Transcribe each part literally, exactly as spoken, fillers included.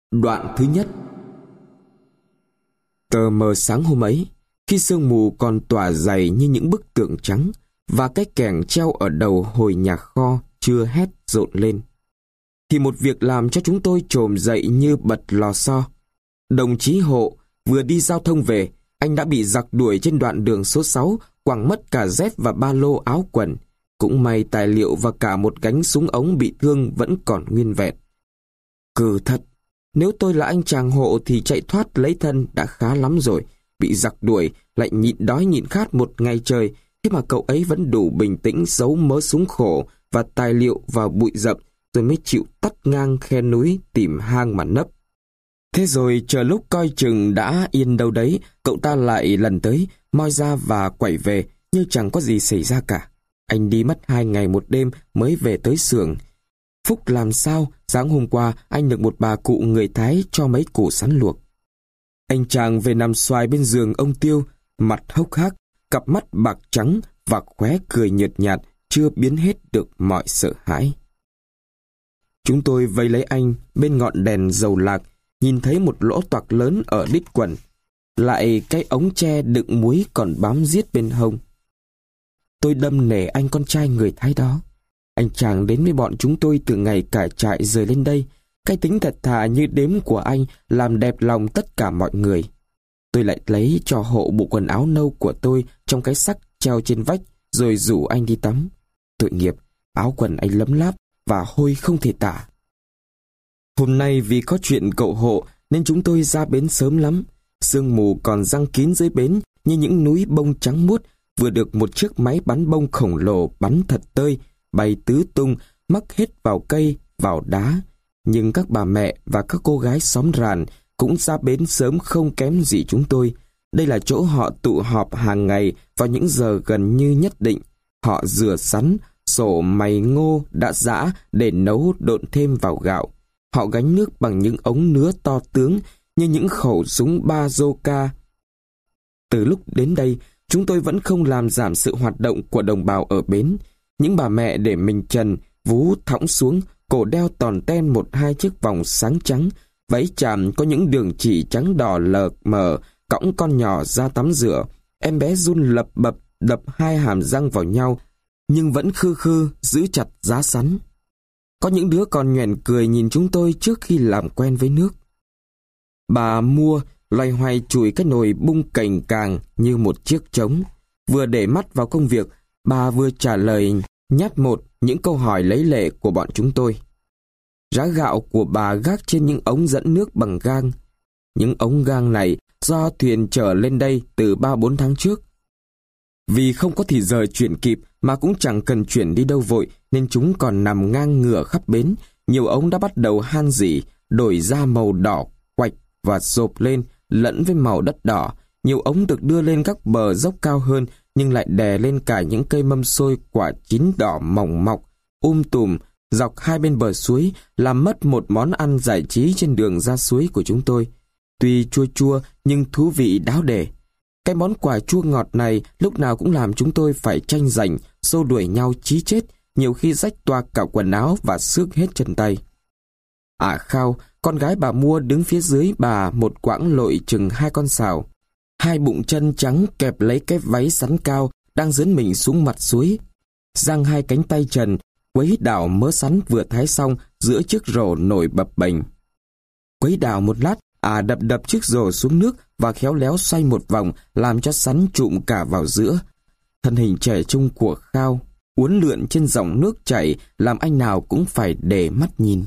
Đoạn thứ nhất. Tờ mờ sáng hôm ấy, khi sương mù còn tỏa dày như những bức tượng trắng và cái kèn treo ở đầu hồi nhà kho chưa hét rộn lên, thì một việc làm cho chúng tôi trồm dậy như bật lò xo. Đồng chí Hộ vừa đi giao thông về, anh đã bị giặc đuổi trên đoạn đường số sáu, quẳng mất cả dép và ba lô áo quần. Cũng may tài liệu và cả một gánh súng ống bị thương vẫn còn nguyên vẹn. Cừ thật, nếu tôi là anh chàng Hộ thì chạy thoát lấy thân đã khá lắm rồi. Bị giặc đuổi, lại nhịn đói nhịn khát một ngày trời, thế mà cậu ấy vẫn đủ bình tĩnh giấu mớ súng khổ và tài liệu vào bụi rậm, rồi mới chịu tắt ngang khe núi tìm hang mà nấp. Thế rồi chờ lúc coi chừng đã yên đâu đấy, cậu ta lại lần tới, moi ra và quẩy về như chẳng có gì xảy ra cả. Anh đi mất hai ngày một đêm mới về tới xưởng. Phúc làm sao, sáng hôm qua anh được một bà cụ người Thái cho mấy củ sắn luộc. Anh chàng về nằm xoài bên giường ông Tiêu, mặt hốc hác, cặp mắt bạc trắng và khóe cười nhợt nhạt, chưa biến hết được mọi sợ hãi. Chúng tôi vây lấy anh bên ngọn đèn dầu lạc, nhìn thấy một lỗ toạc lớn ở đít quần, lại cái ống tre đựng muối còn bám riết bên hông. Tôi đâm nể anh con trai người Thái đó. Anh chàng đến với bọn chúng tôi từ ngày cải trại rời lên đây. Cái tính thật thà như đếm của anh làm đẹp lòng tất cả mọi người. Tôi lại lấy cho Hộ bộ quần áo nâu của tôi trong cái xắc treo trên vách, rồi rủ anh đi tắm. Tội nghiệp, áo quần anh lấm láp và hôi không thể tả. Hôm nay vì có chuyện cậu Hộ nên chúng tôi ra bến sớm lắm. Sương mù còn giăng kín dưới bến như những núi bông trắng muốt, vừa được một chiếc máy bắn bông khổng lồ bắn thật tơi, bay tứ tung, mắc hết vào cây, vào đá. Nhưng các bà mẹ và các cô gái xóm ràn cũng ra bến sớm không kém gì chúng tôi. Đây là chỗ họ tụ họp hàng ngày vào những giờ gần như nhất định. Họ rửa sắn, sổ mày ngô đã giã để nấu độn thêm vào gạo. Họ gánh nước bằng những ống nứa to tướng như những khẩu súng bazooka. Từ lúc đến đây, chúng tôi vẫn không làm giảm sự hoạt động của đồng bào ở bến. Những bà mẹ để mình trần, vú thõng xuống, cổ đeo tòn ten một hai chiếc vòng sáng trắng, váy chàm có những đường chỉ trắng đỏ lờ mờ, cõng con nhỏ ra tắm rửa. Em bé run lập bập đập hai hàm răng vào nhau, nhưng vẫn khư khư giữ chặt giá sắn. Có những đứa còn nhoẻn cười nhìn chúng tôi trước khi làm quen với nước. Bà Mua loay hoay chùi cái nồi bung cành càng như một chiếc trống. Vừa để mắt vào công việc, bà vừa trả lời nhát một những câu hỏi lấy lệ của bọn chúng tôi. Rá gạo của bà gác trên những ống dẫn nước bằng gang. Những ống gang này do thuyền chở lên đây từ ba bốn tháng trước. Vì không có thì giờ chuyển kịp mà cũng chẳng cần chuyển đi đâu vội, nên chúng còn nằm ngang ngửa khắp bến. Nhiều ống đã bắt đầu han rỉ, đổi ra màu đỏ quạch và rộp lên lẫn với màu đất đỏ. Nhiều ống được đưa lên các bờ dốc cao hơn, nhưng lại đè lên cả những cây mâm xôi quả chín đỏ mỏng mọc, um tùm dọc hai bên bờ suối, làm mất một món ăn giải trí trên đường ra suối của chúng tôi. Tuy chua chua nhưng thú vị đáo để. Cái món quả chua ngọt này lúc nào cũng làm chúng tôi phải tranh giành, xô đuổi nhau chí chết, nhiều khi rách toạc cả quần áo và xước hết chân tay. À Khao, con gái bà Mua đứng phía dưới bà một quãng lội chừng hai con sào. Hai bụng chân trắng kẹp lấy cái váy sắn cao đang dướn mình xuống mặt suối. Giang hai cánh tay trần, quấy đảo mớ sắn vừa thái xong giữa chiếc rổ nổi bập bềnh. Quấy đảo một lát, à đập đập chiếc rổ xuống nước và khéo léo xoay một vòng làm cho sắn trụm cả vào giữa. Thân hình trẻ trung của Khao uốn lượn trên dòng nước chảy làm anh nào cũng phải để mắt nhìn.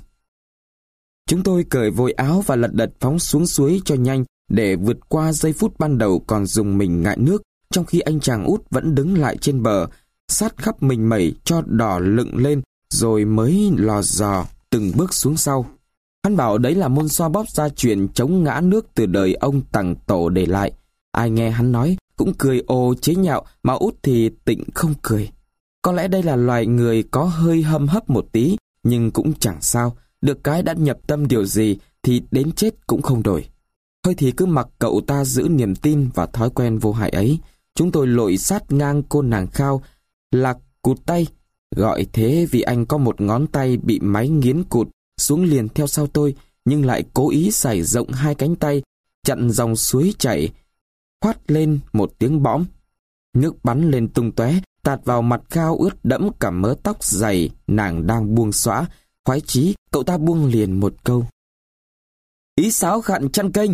Chúng tôi cởi vội áo và lật đật phóng xuống suối cho nhanh để vượt qua giây phút ban đầu còn dùng mình ngại nước, trong khi anh chàng út vẫn đứng lại trên bờ, sát khắp mình mẩy cho đỏ lựng lên rồi mới lò dò từng bước xuống sau. Hắn bảo đấy là môn xoa bóp gia truyền chống ngã nước từ đời ông Tằng Tổ để lại. Ai nghe hắn nói cũng cười ồ chế nhạo, mà út thì tịnh không cười. Có lẽ đây là loài người có hơi hâm hấp một tí, nhưng cũng chẳng sao, được cái đã nhập tâm điều gì thì đến chết cũng không đổi. Thôi thì cứ mặc cậu ta giữ niềm tin và thói quen vô hại ấy. Chúng tôi lội sát ngang cô nàng Khao, lạc cụt tay. Gọi thế vì anh có một ngón tay bị máy nghiến cụt, xuống liền theo sau tôi. nhưng lại cố ý xải rộng hai cánh tay, chặn dòng suối chảy, khoát lên một tiếng bõm. Nước bắn lên tung tóe, tạt vào mặt Khao ướt đẫm cả mớ tóc dày nàng đang buông xõa. Khoái chí, cậu ta buông liền một câu: "Ý sáo khặn chăn kênh."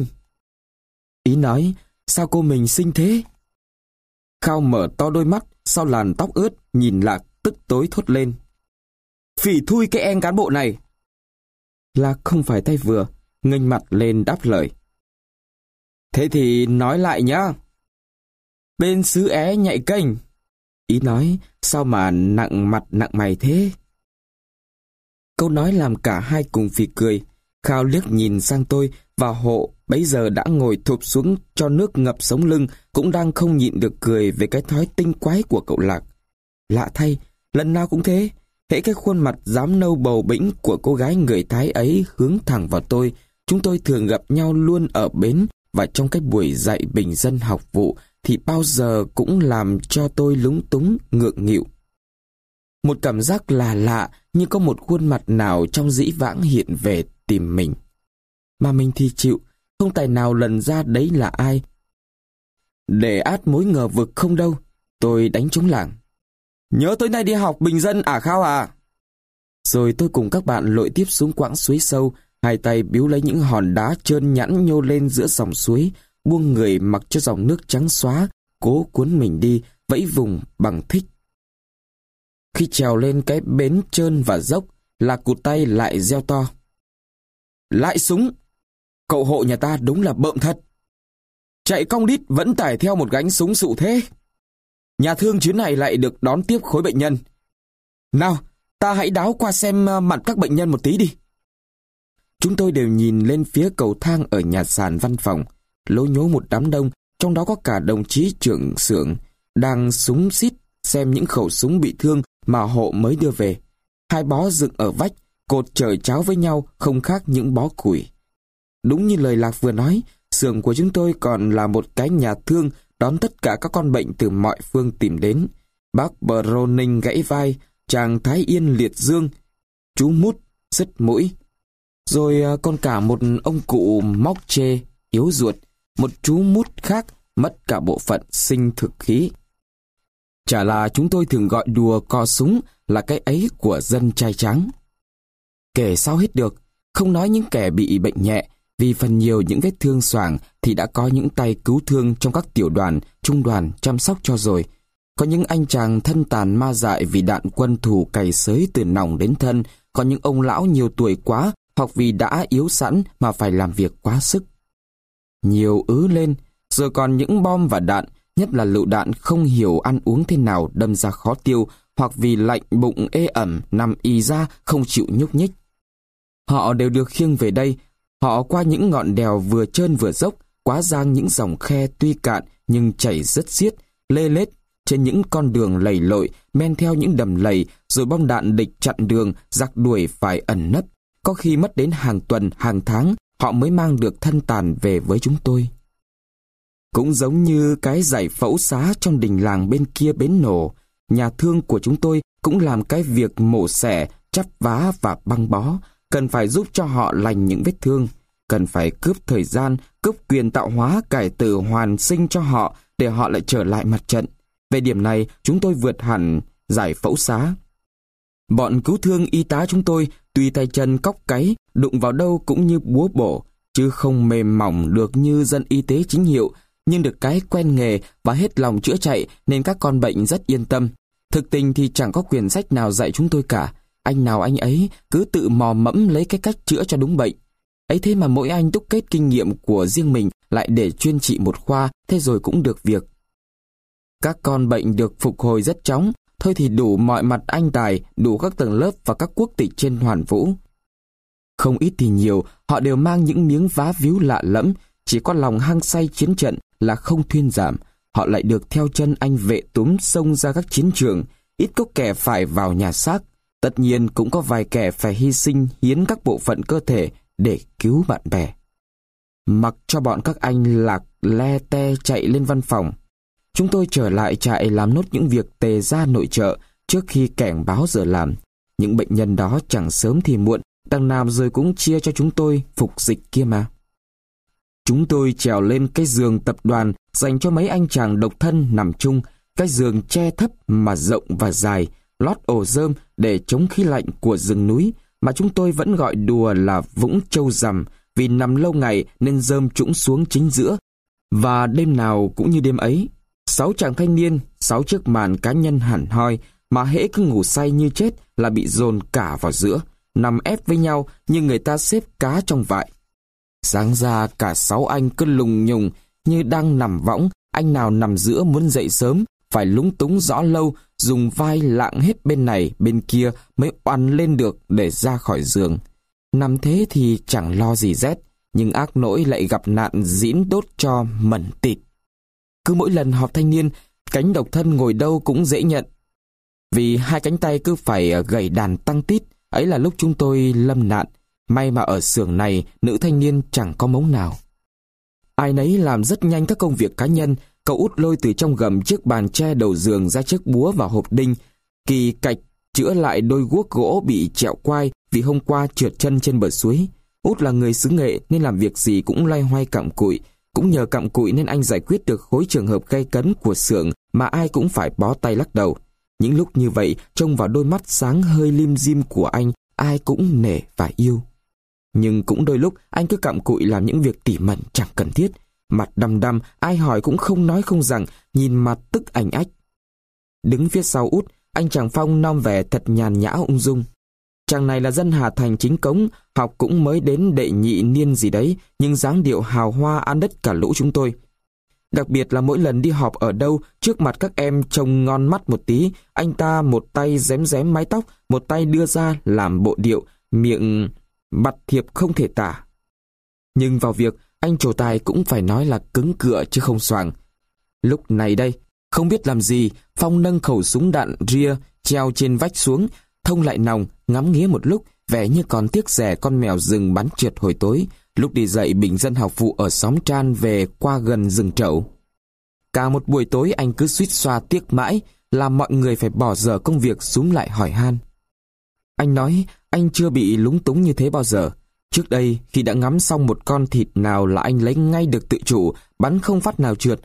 Ý nói: "Sao cô mình xinh thế?" Khao mở to đôi mắt sau làn tóc ướt, nhìn Lạc tức tối thốt lên: "Phỉ thui cái em cán bộ này." Lạc không phải tay vừa, nghênh mặt lên đáp lời: "Thế thì nói lại nhá." "Bên xứ é nhạy kênh." Ý nói: "Sao mà nặng mặt nặng mày thế?" Câu nói làm cả hai cùng phì cười. Khao liếc nhìn sang tôi, và Hộ bấy giờ đã ngồi thụp xuống cho nước ngập sống lưng, cũng đang không nhịn được cười về cái thói tinh quái của cậu Lạc. Lạ thay, lần nào cũng thế, hễ cái khuôn mặt dám nâu bầu bĩnh của cô gái người Thái ấy hướng thẳng vào tôi, chúng tôi thường gặp nhau luôn ở bến, và trong cái buổi dạy bình dân học vụ thì bao giờ cũng làm cho tôi lúng túng ngượng nghịu. Một cảm giác là lạ, như có một khuôn mặt nào trong dĩ vãng hiện về tìm mình. Mà mình thì chịu, không tài nào lần ra đấy là ai. Để át mối ngờ vực không đâu, tôi đánh trống lảng: "Nhớ tối nay đi học bình dân à Khao à?" Rồi tôi cùng các bạn lội tiếp xuống quãng suối sâu, hai tay biếu lấy những hòn đá trơn nhẵn nhô lên giữa dòng suối, buông người mặc cho dòng nước trắng xóa, cố cuốn mình đi, vẫy vùng bằng thích. Khi trèo lên cái bến trơn và dốc, Lạc cụt tay lại reo to: "Lại súng! Cậu Hộ nhà ta đúng là bợm thật. Chạy cong đít vẫn tải theo một gánh súng sụ thế. Nhà thương chuyến này lại được đón tiếp khối bệnh nhân. Nào, ta hãy đáo qua xem mặt các bệnh nhân một tí đi." Chúng tôi đều nhìn lên phía cầu thang ở nhà sàn văn phòng, lố nhố một đám đông, trong đó có cả đồng chí trưởng xưởng, đang súng xít xem những khẩu súng bị thương mà Hộ mới đưa về. Hai bó dựng ở vách, cột chởi cháo với nhau, không khác những bó củi. Đúng như lời Lạc vừa nói, xưởng của chúng tôi còn là một cái nhà thương đón tất cả các con bệnh từ mọi phương tìm đến. Bác Browning gãy vai, chàng Thái Yên liệt dương, chú Mút sứt mũi, rồi còn cả một ông cụ móc chê yếu ruột, một chú Mút khác mất cả bộ phận sinh thực khí. Chả là chúng tôi thường gọi đùa co súng là cái ấy của dân trai trắng. Kể sao hết được, không nói những kẻ bị bệnh nhẹ, vì phần nhiều những vết thương xoàng thì đã có những tay cứu thương trong các tiểu đoàn, trung đoàn chăm sóc cho rồi. Có những anh chàng thân tàn ma dại vì đạn quân thù cày xới từ nòng đến thân, có những ông lão nhiều tuổi quá hoặc vì đã yếu sẵn mà phải làm việc quá sức. Nhiều ứ lên, rồi còn những bom và đạn, nhất là lựu đạn không hiểu ăn uống thế nào đâm ra khó tiêu, hoặc vì lạnh bụng ê ẩm nằm ì ra không chịu nhúc nhích. Họ đều được khiêng về đây. Họ qua những ngọn đèo vừa trơn vừa dốc, quá giang những dòng khe tuy cạn nhưng chảy rất xiết, lê lết trên những con đường lầy lội, men theo những đầm lầy, rồi bom đạn địch chặn đường, giặc đuổi phải ẩn nấp. Có khi mất đến hàng tuần, hàng tháng, họ mới mang được thân tàn về với chúng tôi. Cũng giống như cái giải phẫu xá trong đình làng bên kia bến nổ, nhà thương của chúng tôi cũng làm cái việc mổ xẻ, chắp vá và băng bó, cần phải giúp cho họ lành những vết thương, cần phải cướp thời gian, cướp quyền tạo hóa cải tử hoàn sinh cho họ để họ lại trở lại mặt trận. Về điểm này, chúng tôi vượt hẳn giải phẫu xá. Bọn cứu thương y tá chúng tôi tùy tay chân cóc cáy, đụng vào đâu cũng như búa bổ, chứ không mềm mỏng được như dân y tế chính hiệu, nhưng được cái quen nghề và hết lòng chữa chạy nên các con bệnh rất yên tâm. Thực tình thì chẳng có quyển sách nào dạy chúng tôi cả. Anh nào anh ấy cứ tự mò mẫm lấy cái cách chữa cho đúng bệnh. Ấy thế mà mỗi anh đúc kết kinh nghiệm của riêng mình lại để chuyên trị một khoa, thế rồi cũng được việc. Các con bệnh được phục hồi rất chóng, thôi thì đủ mọi mặt anh tài, đủ các tầng lớp và các quốc tịch trên hoàn vũ. Không ít thì nhiều, họ đều mang những miếng vá víu lạ lẫm, chỉ có lòng hăng say chiến trận là không thuyên giảm. Họ lại được theo chân anh vệ túm xông ra các chiến trường, ít có kẻ phải vào nhà xác. Tất nhiên cũng có vài kẻ phải hy sinh hiến các bộ phận cơ thể để cứu bạn bè. Mặc cho bọn các anh Lạc le te chạy lên văn phòng, chúng tôi trở lại trại làm nốt những việc tề ra nội trợ trước khi kẻng báo giờ làm. Những bệnh nhân đó chẳng sớm thì muộn đằng nào rồi cũng chia cho chúng tôi phục dịch kia mà. Chúng tôi trèo lên cái giường tập đoàn dành cho mấy anh chàng độc thân nằm chung, cái giường che thấp mà rộng và dài, lót ổ rơm để chống khí lạnh của rừng núi, mà chúng tôi vẫn gọi đùa là vũng trâu rằm, vì nằm lâu ngày nên rơm trũng xuống chính giữa. Và đêm nào cũng như đêm ấy, sáu chàng thanh niên, sáu chiếc màn cá nhân hẳn hoi, mà hễ cứ ngủ say như chết là bị dồn cả vào giữa, nằm ép với nhau như người ta xếp cá trong vại. Sáng ra cả sáu anh cứ lùng nhùng như đang nằm võng, anh nào nằm giữa muốn dậy sớm, phải lúng túng rõ lâu, dùng vai lạng hết bên này bên kia mới oằn lên được để ra khỏi giường. Nằm thế thì chẳng lo gì rét, nhưng ác nỗi lại gặp nạn dĩn đốt cho mẩn tịt. Cứ mỗi lần họp thanh niên, cánh độc thân ngồi đâu cũng dễ nhận, vì hai cánh tay cứ phải gảy đàn tăng tít. Ấy là lúc chúng tôi lâm nạn. May mà ở xưởng này nữ thanh niên chẳng có mống nào. Ai nấy làm rất nhanh các công việc cá nhân. Cậu Út lôi từ trong gầm chiếc bàn tre đầu giường ra chiếc búa và hộp đinh. Kỳ cạch chữa lại đôi guốc gỗ bị trẹo quai vì hôm qua trượt chân trên bờ suối. Út là người xứ Nghệ nên làm việc gì cũng loay hoay cặm cụi. Cũng nhờ cặm cụi nên anh giải quyết được khối trường hợp gay cấn của xưởng mà ai cũng phải bó tay lắc đầu. Những lúc như vậy, trông vào đôi mắt sáng hơi lim dim của anh, ai cũng nể và yêu. Nhưng cũng đôi lúc anh cứ cặm cụi làm những việc tỉ mẩn chẳng cần thiết. Mặt đăm đăm, ai hỏi cũng không nói không rằng, nhìn mặt tức ảnh ách. Đứng phía sau Út, anh chàng Phong nom vẻ thật nhàn nhã ung dung. Chàng này là dân Hà Thành chính cống, học cũng mới đến đệ nhị niên gì đấy, nhưng dáng điệu hào hoa ăn đất cả lũ chúng tôi. Đặc biệt là mỗi lần đi họp ở đâu, trước mặt các em trông ngon mắt một tí, anh ta một tay rém rém mái tóc, một tay đưa ra làm bộ điệu, miệng bặt thiệp không thể tả. Nhưng vào việc, anh trổ tài cũng phải nói là cứng cựa chứ không xoàng. Lúc này đây, không biết làm gì, Phong nâng khẩu súng đạn ria treo trên vách xuống, thông lại nòng, ngắm nghía một lúc, vẻ như còn tiếc rẻ con mèo rừng bắn trượt hồi tối, lúc đi dạy bình dân học vụ ở xóm Tran về qua gần rừng Trậu. Cả một buổi tối anh cứ suýt xoa tiếc mãi, làm mọi người phải bỏ dở công việc xúm lại hỏi han. Anh nói anh chưa bị lúng túng như thế bao giờ. Trước đây, khi đã ngắm xong một con thịt nào là anh lấy ngay được tự chủ, bắn không phát nào trượt.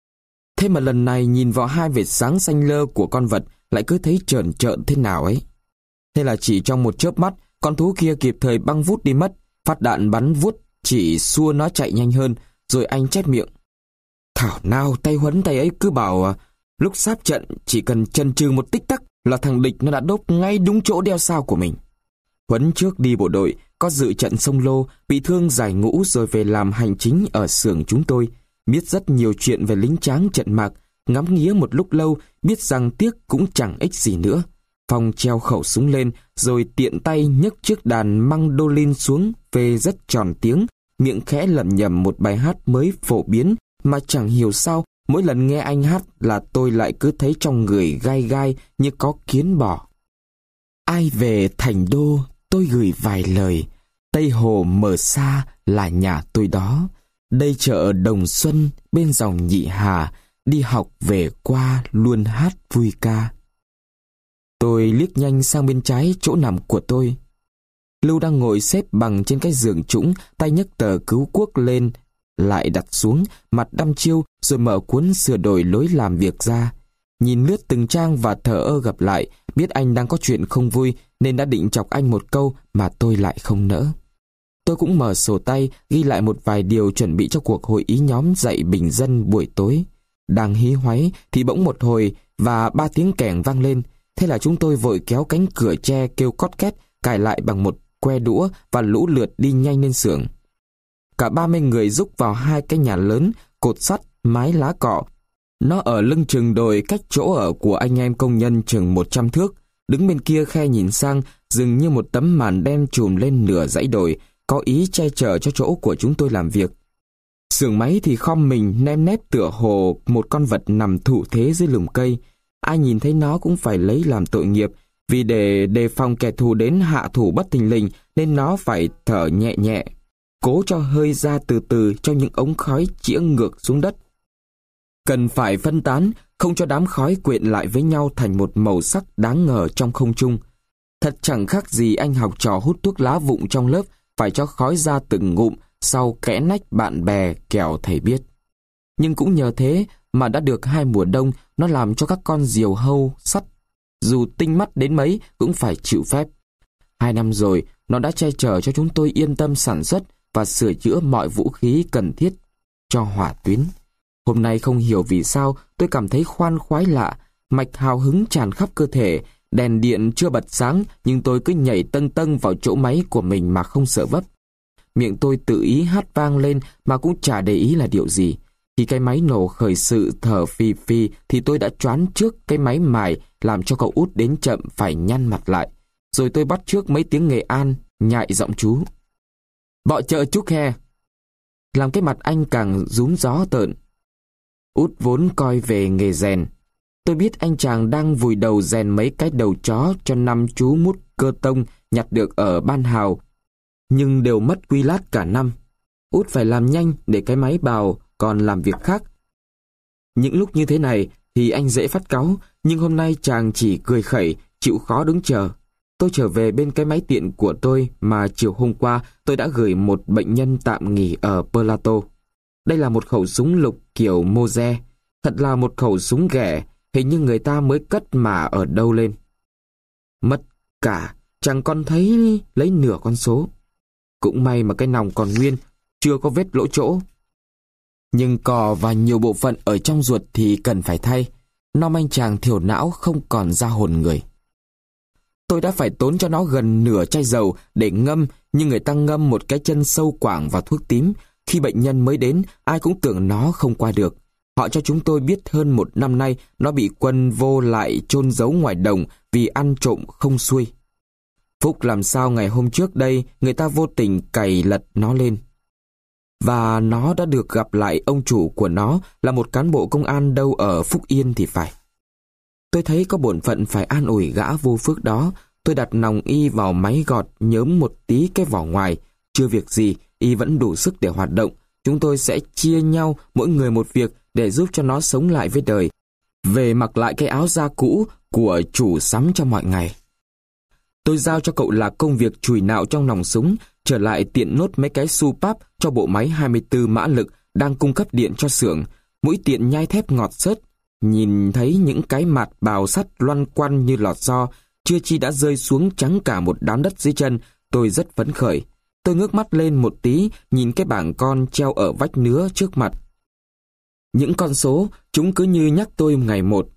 Thế mà lần này nhìn vào hai vệt sáng xanh lơ của con vật lại cứ thấy trởn trợn thế nào ấy. Thế là chỉ trong một chớp mắt, con thú kia kịp thời băng vút đi mất, phát đạn bắn vút chỉ xua nó chạy nhanh hơn, rồi anh chép miệng. Thảo nào tay Huấn tay ấy cứ bảo lúc sáp trận chỉ cần chần chừ một tích tắc là thằng địch nó đã đốt ngay đúng chỗ đeo sao của mình. Huấn trước đi bộ đội, có dự trận sông Lô, bị thương giải ngũ rồi về làm hành chính ở xưởng chúng tôi, biết rất nhiều chuyện về lính tráng trận mạc, ngắm nghía một lúc lâu, biết rằng tiếc cũng chẳng ích gì nữa. Phong treo khẩu súng lên, rồi tiện tay nhấc chiếc đàn mandolin xuống, phê rất tròn tiếng, miệng khẽ lẩm nhẩm một bài hát mới phổ biến, mà chẳng hiểu sao, mỗi lần nghe anh hát là tôi lại cứ thấy trong người gai gai như có kiến bò. Ai về thành đô, tôi gửi vài lời, Tây Hồ mờ xa là nhà tôi đó, đây chợ Đồng Xuân bên dòng Nhị Hà, đi học về qua luôn hát vui ca. Tôi liếc nhanh sang bên trái chỗ nằm của tôi. Lưu đang ngồi xếp bằng trên cái giường trũng, tay nhấc tờ cứu quốc lên, lại đặt xuống, mặt đăm chiêu rồi mở cuốn sửa đổi lối làm việc ra. Nhìn lướt từng trang và thở ơ gặp lại, biết anh đang có chuyện không vui nên đã định chọc anh một câu mà tôi lại không nỡ. Tôi cũng mở sổ tay, ghi lại một vài điều chuẩn bị cho cuộc hội ý nhóm dạy bình dân buổi tối. Đang hí hoáy thì bỗng một hồi và ba tiếng kèn vang lên. Thế là chúng tôi vội kéo cánh cửa tre kêu cót két, cài lại bằng một que đũa và lũ lượt đi nhanh lên xưởng. Cả ba mươi người rúc vào hai cái nhà lớn, cột sắt, mái lá cọ. Nó ở lưng chừng đồi cách chỗ ở của anh em công nhân chừng một trăm thước. Đứng bên kia khe nhìn sang, dường như một tấm màn đen trùm lên nửa dãy đồi, có ý che chở cho chỗ của chúng tôi làm việc. Xưởng máy thì khom mình nem nép tựa hồ một con vật nằm thụ thế dưới lùm cây. Ai nhìn thấy nó cũng phải lấy làm tội nghiệp, vì để đề phòng kẻ thù đến hạ thủ bất thình lình nên nó phải thở nhẹ nhẹ, cố cho hơi ra từ từ trong những ống khói chĩa ngược xuống đất. Cần phải phân tán, không cho đám khói quyện lại với nhau thành một màu sắc đáng ngờ trong không trung. Thật chẳng khác gì anh học trò hút thuốc lá vụng trong lớp phải cho khói ra từng ngụm sau kẽ nách bạn bè kẻo thầy biết. Nhưng cũng nhờ thế mà đã được hai mùa đông nó làm cho các con diều hâu sắt, dù tinh mắt đến mấy cũng phải chịu phép. Hai năm rồi, nó đã che chở cho chúng tôi yên tâm sản xuất và sửa chữa mọi vũ khí cần thiết cho hỏa tuyến. Hôm nay không hiểu vì sao tôi cảm thấy khoan khoái lạ, mạch hào hứng tràn khắp cơ thể, đèn điện chưa bật sáng nhưng tôi cứ nhảy tâng tâng vào chỗ máy của mình mà không sợ vấp. Miệng tôi tự ý hát vang lên mà cũng chả để ý là điều gì. Khi cái máy nổ khởi sự thở phì phì thì tôi đã choán trước cái máy mài làm cho cậu út đến chậm phải nhăn mặt lại. Rồi tôi bắt trước mấy tiếng Nghệ An, nhại giọng chú. Bọ chợ chú khe. Làm cái mặt anh càng rúm gió tợn. Út vốn coi về nghề rèn. Tôi biết anh chàng đang vùi đầu rèn mấy cái đầu chó cho năm chú mút cơ tông nhặt được ở Ban Hào, nhưng đều mất quy lát cả năm. Út phải làm nhanh để cái máy bào còn làm việc khác. Những lúc như thế này thì anh dễ phát cáu, nhưng hôm nay chàng chỉ cười khẩy, chịu khó đứng chờ. Tôi trở về bên cái máy tiện của tôi mà chiều hôm qua tôi đã gửi một bệnh nhân tạm nghỉ ở Plato. Đây là một khẩu súng lục kiểu Moze, thật là một khẩu súng ghẻ, hình như người ta mới cất mà ở đâu lên. Mất cả, chẳng còn thấy lấy nửa con số. Cũng may mà cái nòng còn nguyên, chưa có vết lỗ chỗ. Nhưng cò và nhiều bộ phận ở trong ruột thì cần phải thay. Nom anh chàng thiểu não không còn ra hồn người. Tôi đã phải tốn cho nó gần nửa chai dầu để ngâm, nhưng người ta ngâm một cái chân sâu quảng vào thuốc tím. Khi bệnh nhân mới đến, ai cũng tưởng nó không qua được. Họ cho chúng tôi biết hơn một năm nay nó bị quân vô lại chôn giấu ngoài đồng vì ăn trộm không xuôi. Phúc làm sao ngày hôm trước đây người ta vô tình cày lật nó lên. Và nó đã được gặp lại ông chủ của nó là một cán bộ công an đâu ở Phúc Yên thì phải. Tôi thấy có bổn phận phải an ủi gã vô phước đó. Tôi đặt nòng y vào máy gọt nhớm một tí cái vỏ ngoài. Chưa việc gì, y vẫn đủ sức để hoạt động. Chúng tôi sẽ chia nhau mỗi người một việc để giúp cho nó sống lại với đời. Về mặc lại cái áo da cũ của chủ sắm cho mọi ngày. Tôi giao cho cậu là công việc chùi nạo trong nòng súng, trở lại tiện nốt mấy cái su páp cho bộ máy hai mươi tư mã lực đang cung cấp điện cho xưởng. Mũi tiện nhai thép ngọt xớt, nhìn thấy những cái mạt bào sắt loăn quăn như lọt gió, chưa chi đã rơi xuống trắng cả một đám đất dưới chân. Tôi rất phấn khởi. Tôi ngước mắt lên một tí, nhìn cái bảng con treo ở vách nứa trước mặt. Những con số, chúng cứ như nhắc tôi ngày một.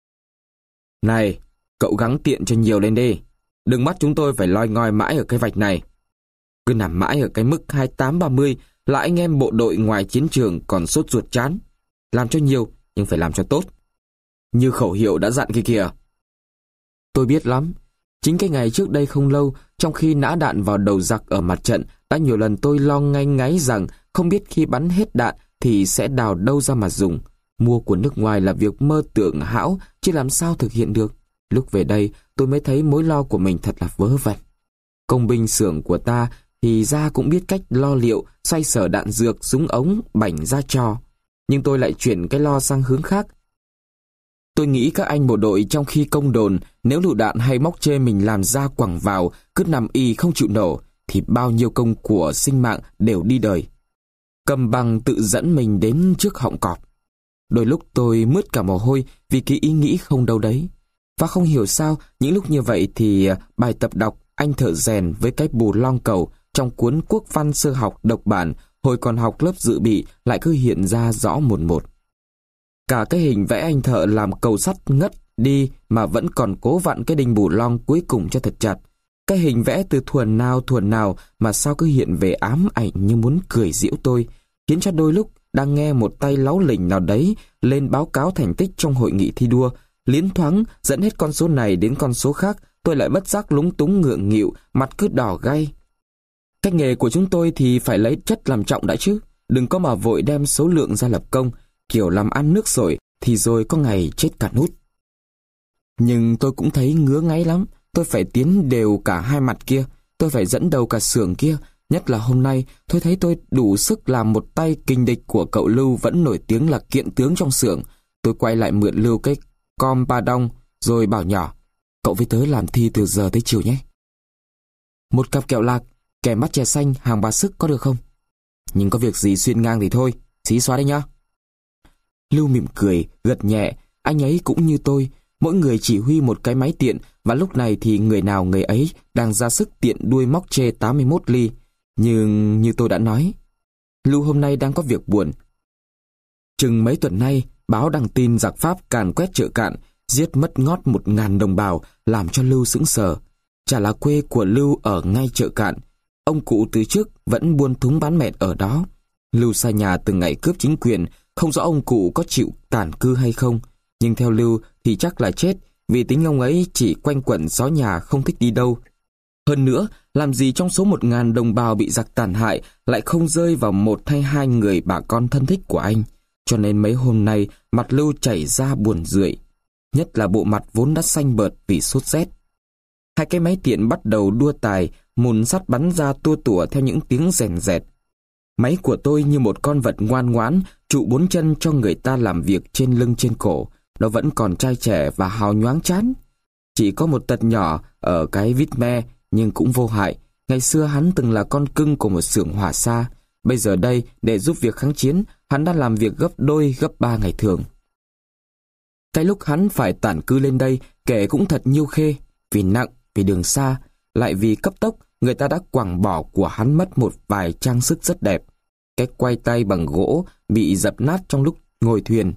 Này, cậu gắng tiện cho nhiều lên đi. Đừng bắt chúng tôi phải loi ngoi mãi ở cái vạch này. Cứ nằm mãi ở cái mức hai mươi tám ba mươi là anh em bộ đội ngoài chiến trường còn sốt ruột chán. Làm cho nhiều, nhưng phải làm cho tốt. Như khẩu hiệu đã dặn kia kìa. Tôi biết lắm. Chính cái ngày trước đây không lâu, trong khi nã đạn vào đầu giặc ở mặt trận, đã nhiều lần tôi lo ngay ngáy rằng không biết khi bắn hết đạn thì sẽ đào đâu ra mà dùng. Mua của nước ngoài là việc mơ tưởng hão, chứ làm sao thực hiện được. Lúc về đây, tôi mới thấy mối lo của mình thật là vớ vẩn. Công binh xưởng của ta thì ra cũng biết cách lo liệu, xoay sở đạn dược, súng ống, bảnh ra trò. Nhưng tôi lại chuyển cái lo sang hướng khác. Tôi nghĩ các anh bộ đội trong khi công đồn, nếu lựu đạn hay móc chê mình làm ra quẳng vào, cứ nằm y không chịu nổ, thì bao nhiêu công của sinh mạng đều đi đời. Cầm bằng tự dẫn mình đến trước họng cọp. Đôi lúc tôi mướt cả mồ hôi vì cái ý nghĩ không đâu đấy. Và không hiểu sao, những lúc như vậy thì bài tập đọc Anh thợ rèn với cái bù long cầu trong cuốn Quốc văn sơ học độc bản hồi còn học lớp dự bị lại cứ hiện ra rõ một một. Cả cái hình vẽ anh thợ làm cầu sắt ngất đi mà vẫn còn cố vặn cái đinh bù long cuối cùng cho thật chặt. Cái hình vẽ từ thuần nào thuần nào mà sao cứ hiện về ám ảnh như muốn cười giễu tôi, khiến cho đôi lúc đang nghe một tay láu lỉnh nào đấy lên báo cáo thành tích trong hội nghị thi đua, liến thoáng dẫn hết con số này đến con số khác, tôi lại bất giác lúng túng ngượng nghịu, mặt cứ đỏ gay. Cách nghề của chúng tôi thì phải lấy chất làm trọng đã chứ, đừng có mà vội đem số lượng ra lập công, kiểu làm ăn nước sổi thì rồi có ngày chết cả nút. Nhưng tôi cũng thấy ngứa ngáy lắm, tôi phải tiến đều cả hai mặt kia, tôi phải dẫn đầu cả xưởng kia, nhất là hôm nay tôi thấy tôi đủ sức làm một tay kình địch của cậu Lưu vẫn nổi tiếng là kiện tướng trong xưởng. Tôi quay lại mượn Lưu cái com ba đong rồi bảo nhỏ, Cậu với tớ làm thi từ giờ tới chiều nhé. Một cặp kẹo lạc, kèm bát chè xanh hàng bà sức có được không? Nhưng có việc gì xuyên ngang thì thôi, xí xóa đây nhá. Lưu mỉm cười, gật nhẹ. Anh ấy cũng như tôi, mỗi người chỉ huy một cái máy tiện, và lúc này thì người nào người ấy đang ra sức tiện đuôi móc chê tám mươi mốt ly. Nhưng như tôi đã nói, Lưu hôm nay đang có việc buồn. Chừng mấy tuần nay, báo đăng tin giặc Pháp càn quét Chợ Cạn, giết mất ngót một ngàn đồng bào, làm cho Lưu sững sờ. Chả là quê của Lưu ở ngay Chợ Cạn. Ông cụ từ trước vẫn buôn thúng bán mẹt ở đó. Lưu xa nhà từng ngày cướp chính quyền, không rõ ông cụ có chịu tản cư hay không. Nhưng theo Lưu thì chắc là chết, vì tính ông ấy chỉ quanh quẩn xó nhà, không thích đi đâu. Hơn nữa, làm gì trong số một ngàn đồng bào bị giặc tàn hại lại không rơi vào một hay hai người bà con thân thích của anh. Cho nên mấy hôm nay mặt Lưu chảy ra buồn rười, nhất là bộ mặt vốn đã xanh bợt vì sốt rét. Hai cái máy tiện bắt đầu đua tài, mùn sắt bắn ra tua tủa theo những tiếng rèn rẹt. Máy của tôi như một con vật ngoan ngoãn, trụ bốn chân cho người ta làm việc trên lưng trên cổ. Nó vẫn còn trai trẻ và hào nhoáng chán. Chỉ có một tật nhỏ ở cái vít me, nhưng cũng vô hại. Ngày xưa hắn từng là con cưng của một xưởng hỏa xa. Bây giờ đây, để giúp việc kháng chiến, hắn đã làm việc gấp đôi gấp ba ngày thường. Cái lúc hắn phải tản cư lên đây, kể cũng thật nhiêu khê. Vì nặng, vì đường xa, lại vì cấp tốc, người ta đã quẳng bỏ của hắn mất một vài trang sức rất đẹp. Cái quay tay bằng gỗ bị dập nát trong lúc ngồi thuyền.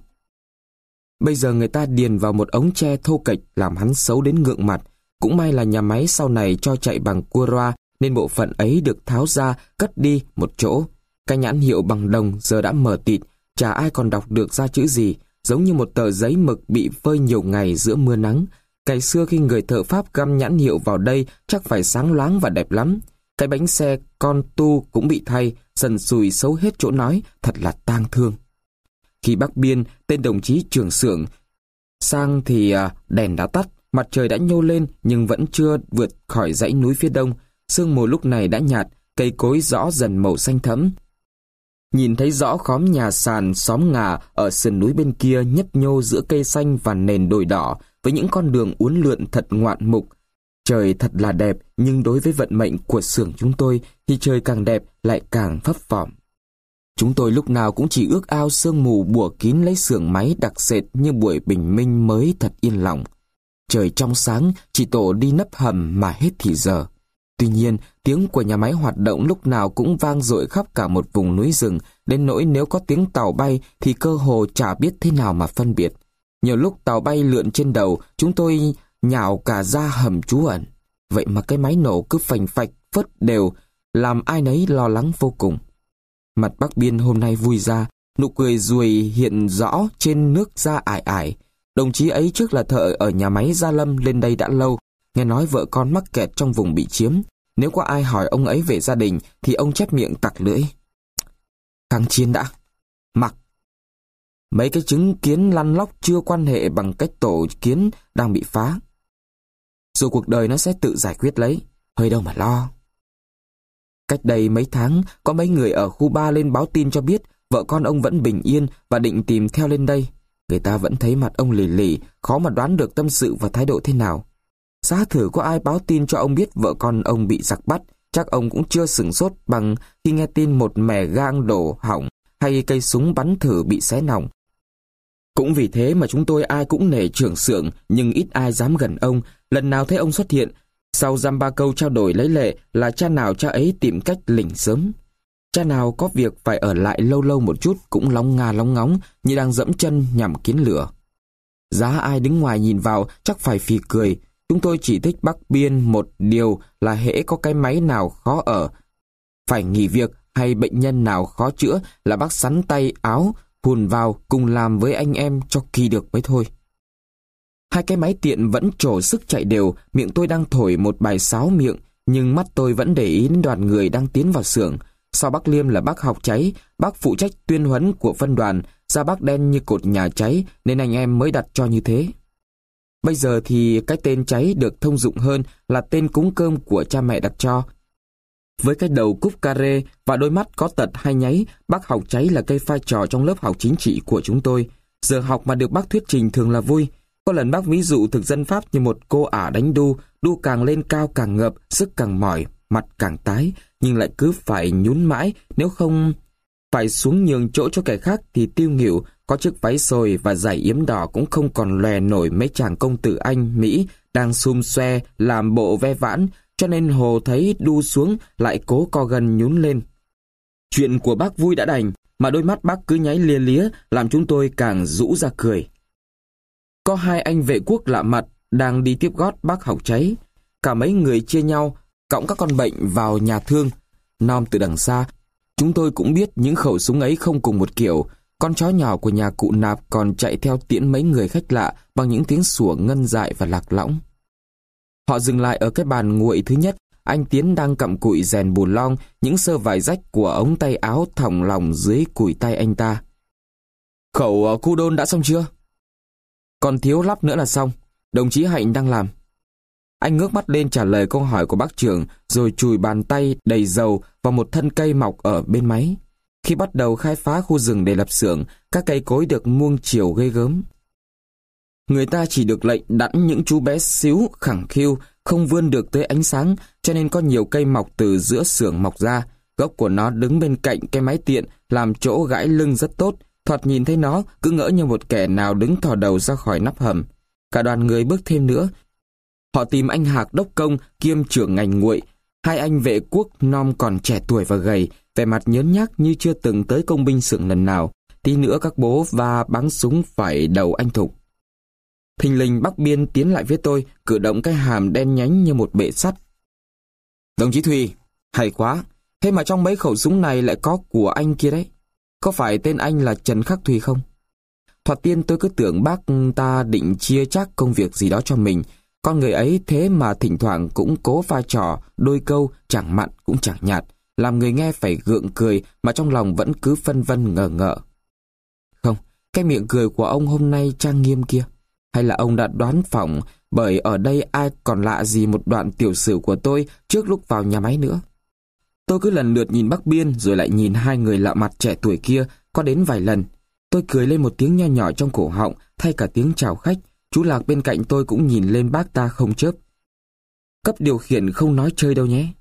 Bây giờ người ta điền vào một ống tre thô kệch làm hắn xấu đến ngượng mặt. Cũng may là nhà máy sau này cho chạy bằng cua roa, nên bộ phận ấy được tháo ra, cất đi một chỗ. Cái nhãn hiệu bằng đồng giờ đã mờ tịt, chả ai còn đọc được ra chữ gì, giống như một tờ giấy mực bị phơi nhiều ngày giữa mưa nắng. Ngày xưa khi người thợ Pháp găm nhãn hiệu vào đây chắc phải sáng loáng và đẹp lắm. Cái bánh xe con tu cũng bị thay, sần sùi xấu hết chỗ nói, thật là tang thương. Khi Bắc Biên, tên đồng chí trưởng xưởng sang thì à, đèn đã tắt, mặt trời đã nhô lên nhưng vẫn chưa vượt khỏi dãy núi phía đông. Sương mù lúc này đã nhạt, cây cối rõ dần màu xanh thẫm. Nhìn thấy rõ khóm nhà sàn xóm ngà ở sườn núi bên kia nhấp nhô giữa cây xanh và nền đồi đỏ với những con đường uốn lượn thật ngoạn mục. Trời thật là đẹp, nhưng đối với vận mệnh của xưởng chúng tôi thì trời càng đẹp lại càng phấp phỏng. Chúng tôi lúc nào cũng chỉ ước ao sương mù bủa kín lấy xưởng máy đặc sệt như buổi bình minh mới thật yên lòng. Trời trong sáng, chỉ tổ đi nấp hầm mà hết thì giờ. Tuy nhiên, tiếng của nhà máy hoạt động lúc nào cũng vang dội khắp cả một vùng núi rừng, đến nỗi nếu có tiếng tàu bay thì cơ hồ chả biết thế nào mà phân biệt. Nhiều lúc tàu bay lượn trên đầu, chúng tôi nhào cả ra hầm trú ẩn. Vậy mà cái máy nổ cứ phành phạch, phất đều, làm ai nấy lo lắng vô cùng. Mặt Bắc Biên hôm nay vui ra, nụ cười ruồi hiện rõ trên nước da ải ải. Đồng chí ấy trước là thợ ở nhà máy Gia Lâm, lên đây đã lâu, nghe nói vợ con mắc kẹt trong vùng bị chiếm. Nếu có ai hỏi ông ấy về gia đình thì ông chép miệng tặc lưỡi. Kháng chiến đã. Mặc. Mấy cái trứng kiến lăn lóc chưa quan hệ bằng cách tổ kiến đang bị phá. Rồi cuộc đời nó sẽ tự giải quyết lấy, hơi đâu mà lo. Cách đây mấy tháng, có mấy người ở khu ba lên báo tin cho biết vợ con ông vẫn bình yên và định tìm theo lên đây. Người ta vẫn thấy mặt ông lì lì, khó mà đoán được tâm sự và thái độ thế nào. Giá thử có ai báo tin cho ông biết vợ con ông bị giặc bắt, chắc ông cũng chưa sửng sốt bằng khi nghe tin một mẻ gang đổ hỏng hay cây súng bắn thử bị xé nòng. Cũng vì thế mà chúng tôi ai cũng nể trưởng xưởng, nhưng ít ai dám gần ông. Lần nào thấy ông xuất hiện, sau dăm ba câu trao đổi lấy lệ là cha nào cha ấy tìm cách lỉnh sớm. Cha nào có việc phải ở lại lâu lâu một chút cũng lóng ngà lóng ngóng như đang dẫm chân nhằm kiến lửa. Giá ai đứng ngoài nhìn vào chắc phải phì cười. Chúng tôi chỉ thích Bắc Biên một điều là hễ có cái máy nào khó ở, phải nghỉ việc hay bệnh nhân nào khó chữa là bác sắn tay áo, hùn vào cùng làm với anh em cho kỳ được mới thôi. Hai cái máy tiện vẫn trổ sức chạy đều, miệng tôi đang thổi một bài sáo miệng, nhưng mắt tôi vẫn để ý đến đoàn người đang tiến vào xưởng. Sau bác Liêm là bác học cháy, bác phụ trách tuyên huấn của phân đoàn, da bác đen như cột nhà cháy nên anh em mới đặt cho như thế. Bây giờ thì cái tên cháy được thông dụng hơn là tên cúng cơm của cha mẹ đặt cho. Với cái đầu cúp carré và đôi mắt có tật hay nháy, bác học cháy là cây pha trò trong lớp học chính trị của chúng tôi. Giờ học mà được bác thuyết trình thường là vui. Có lần bác ví dụ thực dân Pháp như một cô ả đánh đu, đu càng lên cao càng ngợp, sức càng mỏi, mặt càng tái, nhưng lại cứ phải nhún mãi, nếu không phải xuống nhường chỗ cho kẻ khác thì tiêu nghỉu, có chiếc váy xồi và dải yếm đỏ cũng không còn lòe nổi mấy chàng công tử Anh, Mỹ đang xum xoe làm bộ ve vãn, cho nên Hồ thấy đu xuống lại cố co gần nhún lên. Chuyện của bác vui đã đành, mà đôi mắt bác cứ nháy lia lía làm chúng tôi càng rũ ra cười. Có hai anh vệ quốc lạ mặt đang đi tiếp gót bác Học Cháy. Cả mấy người chia nhau cõng các con bệnh vào nhà thương. Nom từ đằng xa, chúng tôi cũng biết những khẩu súng ấy không cùng một kiểu. Con chó nhỏ của nhà cụ Nạp còn chạy theo tiễn mấy người khách lạ bằng những tiếng sủa ngân dại và lạc lõng. Họ dừng lại ở cái bàn nguội thứ nhất. Anh Tiến đang cặm cụi rèn bù long, những sơ vải rách của ống tay áo thòng lòng dưới cùi tay anh ta. Khẩu cu đôn đã xong chưa? Còn thiếu lắp nữa là xong. Đồng chí Hạnh đang làm. Anh ngước mắt lên trả lời câu hỏi của bác trưởng, rồi chùi bàn tay đầy dầu vào một thân cây mọc ở bên máy. Khi bắt đầu khai phá khu rừng để lập xưởng, các cây cối được muông chiều ghê gớm. Người ta chỉ được lệnh đẵn những chú bé xíu khẳng khiu, không vươn được tới ánh sáng, cho nên có nhiều cây mọc từ giữa xưởng mọc ra. Gốc của nó đứng bên cạnh cái máy tiện, làm chỗ gãi lưng rất tốt. Thoạt nhìn thấy nó cứ ngỡ như một kẻ nào đứng thò đầu ra khỏi nắp hầm. Cả đoàn người bước thêm nữa. Họ tìm anh Hạc đốc công kiêm trưởng ngành nguội. Hai anh vệ quốc Nom còn trẻ tuổi và gầy, vẻ mặt nhớn nhác như chưa từng tới công binh xưởng lần nào. Tí nữa các bố và bắn súng phải đầu anh Thục. Thình lình Bắc Biên tiến lại với tôi, cử động cái hàm đen nhánh như một bệ sắt. Đồng chí Thùy, hay quá. Thế mà trong mấy khẩu súng này lại có của anh kia đấy. Có phải tên anh là Trần Khắc Thùy không? Thoạt tiên tôi cứ tưởng bác ta định chia chác công việc gì đó cho mình. Con người ấy thế mà thỉnh thoảng cũng cố pha trò, đôi câu, chẳng mặn cũng chẳng nhạt, làm người nghe phải gượng cười mà trong lòng vẫn cứ phân vân ngờ ngợ. Không, cái miệng cười của ông hôm nay trang nghiêm kia. Hay là ông đã đoán phỏng, bởi ở đây ai còn lạ gì một đoạn tiểu sử của tôi trước lúc vào nhà máy nữa. Tôi cứ lần lượt nhìn Bắc Biên rồi lại nhìn hai người lạ mặt trẻ tuổi kia, có đến vài lần. Tôi cười lên một tiếng nho nhỏ trong cổ họng, thay cả tiếng chào khách. Chú Lạc bên cạnh tôi cũng nhìn lên bác ta không chớp. Cấp điều khiển không nói chơi đâu nhé.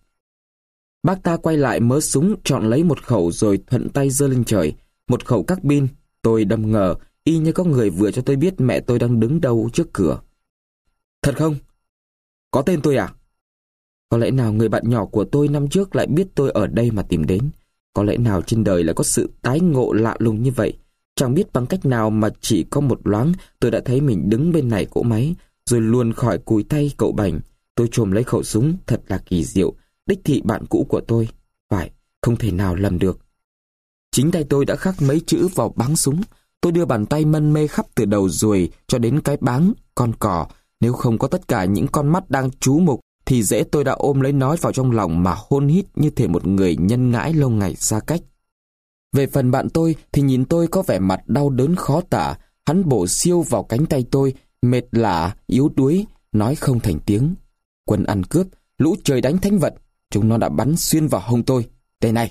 Bác ta quay lại mớ súng, chọn lấy một khẩu rồi thuận tay giơ lên trời. Một khẩu các bin. Tôi đâm ngờ, y như có người vừa cho tôi biết mẹ tôi đang đứng đâu trước cửa. Thật không? Có tên tôi à? Có lẽ nào người bạn nhỏ của tôi năm trước lại biết tôi ở đây mà tìm đến. Có lẽ nào trên đời lại có sự tái ngộ lạ lùng như vậy. Chẳng biết bằng cách nào mà chỉ có một loáng tôi đã thấy mình đứng bên này cỗ máy, rồi luồn khỏi cùi tay cậu Bành. Tôi chồm lấy khẩu súng, thật là kỳ diệu. Đích thị bạn cũ của tôi. Phải, không thể nào lầm được. Chính tay tôi đã khắc mấy chữ vào báng súng. Tôi đưa bàn tay mân mê khắp từ đầu ruồi cho đến cái báng, con cò. Nếu không có tất cả những con mắt đang chú mục, thì dễ tôi đã ôm lấy nó vào trong lòng mà hôn hít như thể một người nhân ngãi lâu ngày xa cách. Về phần bạn tôi thì nhìn tôi có vẻ mặt đau đớn khó tả. Hắn bổ siêu vào cánh tay tôi, mệt lả, yếu đuối, nói không thành tiếng. Quân ăn cướp, lũ trời đánh thánh vật, chúng nó đã bắn xuyên vào hông tôi. Đây này!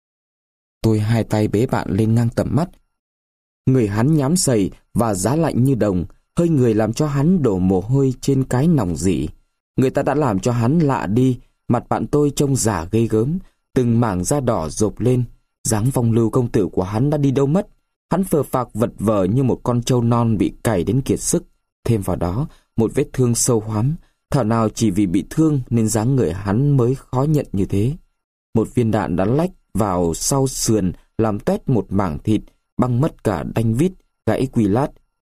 Tôi hai tay bế bạn lên ngang tầm mắt. Người hắn nhám sầy và giá lạnh như đồng, hơi người làm cho hắn đổ mồ hôi trên cái nòng rỉ. Người ta đã làm cho hắn lạ đi, mặt bạn tôi trông già ghê gớm, từng mảng da đỏ rộp lên. Dáng phong lưu công tử của hắn đã đi đâu mất. Hắn phờ phạc vật vờ như một con trâu non bị cày đến kiệt sức. Thêm vào đó, một vết thương sâu hoắm. Thảo nào chỉ vì bị thương nên dáng người hắn mới khó nhận như thế. Một viên đạn đã lách vào sau sườn, làm toét một mảng thịt, băng mất cả đanh vít, gãy quy lát.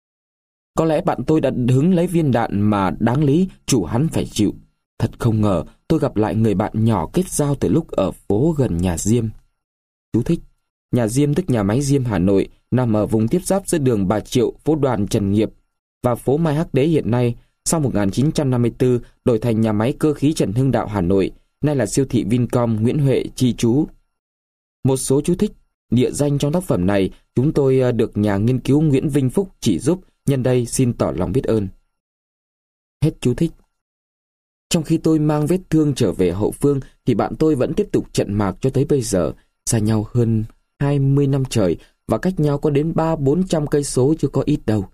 Có lẽ bạn tôi đã hứng lấy viên đạn mà đáng lý chủ hắn phải chịu. Thật không ngờ tôi gặp lại người bạn nhỏ kết giao từ lúc ở phố gần nhà Diêm. Chú thích: nhà Diêm tức nhà máy Diêm Hà Nội, nằm ở vùng tiếp giáp giữa đường Bà Triệu, phố Đoàn Trần Nghiệp và phố Mai Hắc Đế hiện nay. Sau một nghìn chín trăm năm mươi tư đổi thành nhà máy cơ khí Trần Hưng Đạo Hà Nội, nay là siêu thị Vincom Nguyễn Huệ chi trú. Một số chú thích, địa danh trong tác phẩm này chúng tôi được nhà nghiên cứu Nguyễn Vinh Phúc chỉ giúp, nhân đây xin tỏ lòng biết ơn. Hết chú thích. Trong khi tôi mang vết thương trở về hậu phương thì bạn tôi vẫn tiếp tục trận mạc cho tới bây giờ, xa nhau hơn hai mươi năm trời và cách nhau có đến ba bốn trăm cây số chứ có ít đâu.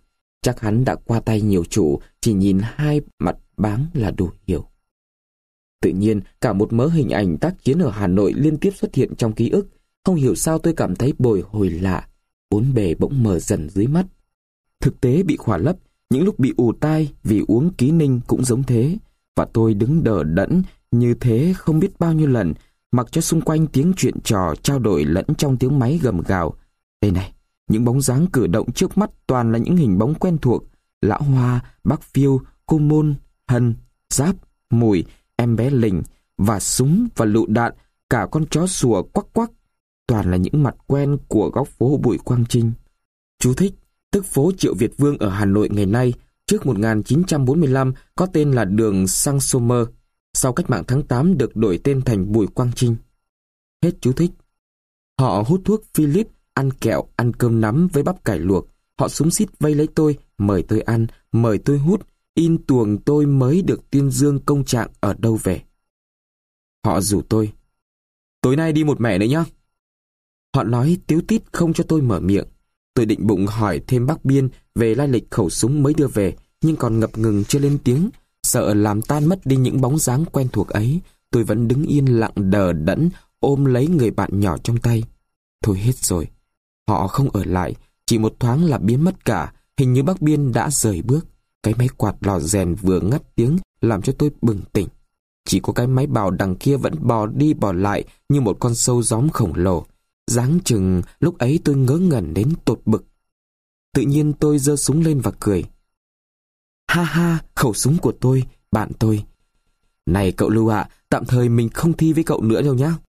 Chắc hắn đã qua tay nhiều chủ, chỉ nhìn hai mặt báng là đủ hiểu. Tự nhiên, cả một mớ hình ảnh tác chiến ở Hà Nội liên tiếp xuất hiện trong ký ức. Không hiểu sao tôi cảm thấy bồi hồi lạ, bốn bề bỗng mờ dần dưới mắt. Thực tế bị khỏa lấp, những lúc bị ù tai vì uống ký ninh cũng giống thế. Và tôi đứng đờ đẫn như thế không biết bao nhiêu lần, mặc cho xung quanh tiếng chuyện trò trao đổi lẫn trong tiếng máy gầm gào. Đây này, những bóng dáng cử động trước mắt toàn là những hình bóng quen thuộc. Lão Hoa, bác Phiêu, cô Môn, Hân, Giáp, Mùi, em bé Lình, và súng và lựu đạn, cả con chó sủa quắc quắc. Toàn là những mặt quen của góc phố Bùi Quang Trinh. Chú thích, tức phố Triệu Việt Vương ở Hà Nội ngày nay, trước một nghìn chín trăm bốn mươi lăm có tên là đường Saint-Sommer, sau cách mạng tháng tám được đổi tên thành Bùi Quang Trinh. Hết chú thích. Họ hút thuốc Philip, ăn kẹo, ăn cơm nắm với bắp cải luộc. Họ xúm xít vây lấy tôi, mời tôi ăn, mời tôi hút, in tuồng tôi mới được tuyên dương công trạng ở đâu về. Họ rủ tôi, tối nay đi một mẻ nữa nhá. Họ nói tíu tít không cho tôi mở miệng. Tôi định bụng hỏi thêm bác Biên về lai lịch khẩu súng mới đưa về, nhưng còn ngập ngừng chưa lên tiếng, sợ làm tan mất đi những bóng dáng quen thuộc ấy. Tôi vẫn đứng yên lặng đờ đẫn, ôm lấy người bạn nhỏ trong tay. Thôi hết rồi. Họ không ở lại, chỉ một thoáng là biến mất cả. Hình như bác Biên đã rời bước. Cái máy quạt lò rèn vừa ngắt tiếng làm cho tôi bừng tỉnh. Chỉ có cái máy bào đằng kia vẫn bò đi bò lại như một con sâu gióm khổng lồ. Dáng chừng lúc ấy tôi ngớ ngẩn đến tột bực. Tự nhiên tôi giơ súng lên và cười. Ha ha, khẩu súng của tôi, bạn tôi. Này cậu Lưu ạ, tạm thời mình không thi với cậu nữa đâu nhá.